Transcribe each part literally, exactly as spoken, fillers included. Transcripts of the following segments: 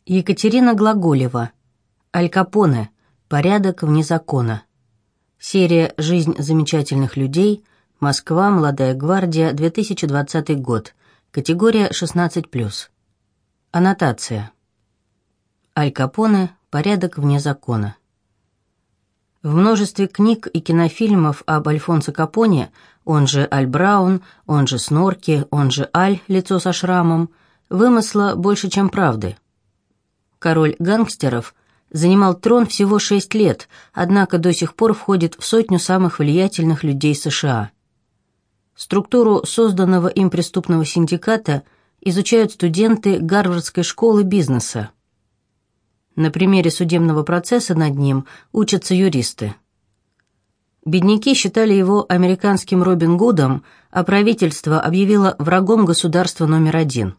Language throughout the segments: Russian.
Екатерина Глаголева. Аль Капоне. Порядок вне закона. Серия «Жизнь замечательных людей». Москва. Молодая гвардия. две тысячи двадцатый год. Категория шестнадцать плюс. Аннотация. Аль Капоне. Порядок вне закона. В множестве книг и кинофильмов об Альфонсо Капоне, он же Аль Браун, он же Снорки, он же Аль, лицо со шрамом, вымысла больше, чем правды. Король гангстеров занимал трон всего шесть лет, однако до сих пор входит в сотню самых влиятельных людей США. Структуру созданного им преступного синдиката изучают студенты Гарвардской школы бизнеса. На примере судебного процесса над ним учатся юристы. Бедняки считали его американским Робин Гудом, а правительство объявило врагом государства номер один.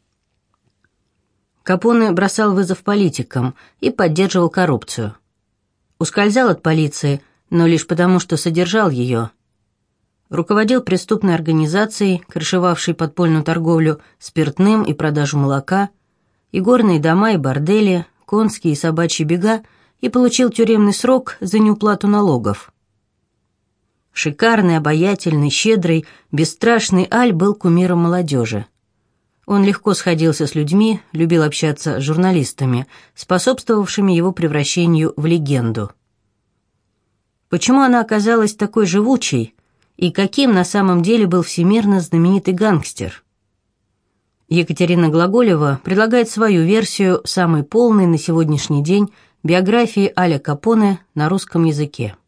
Капоне бросал вызов политикам и поддерживал коррупцию. Ускользал от полиции, но лишь потому, что содержал ее. Руководил преступной организацией, крышевавшей подпольную торговлю спиртным и продажу молока, игорные дома и бордели, конские и собачьи бега, и получил тюремный срок за неуплату налогов. Шикарный, обаятельный, щедрый, бесстрашный Аль был кумиром молодежи. Он легко сходился с людьми, любил общаться с журналистами, способствовавшими его превращению в легенду. Почему она оказалась такой живучей, и каким на самом деле был всемирно знаменитый гангстер? Екатерина Глаголева предлагает свою версию самой полной на сегодняшний день биографии Аля Капоне на русском языке.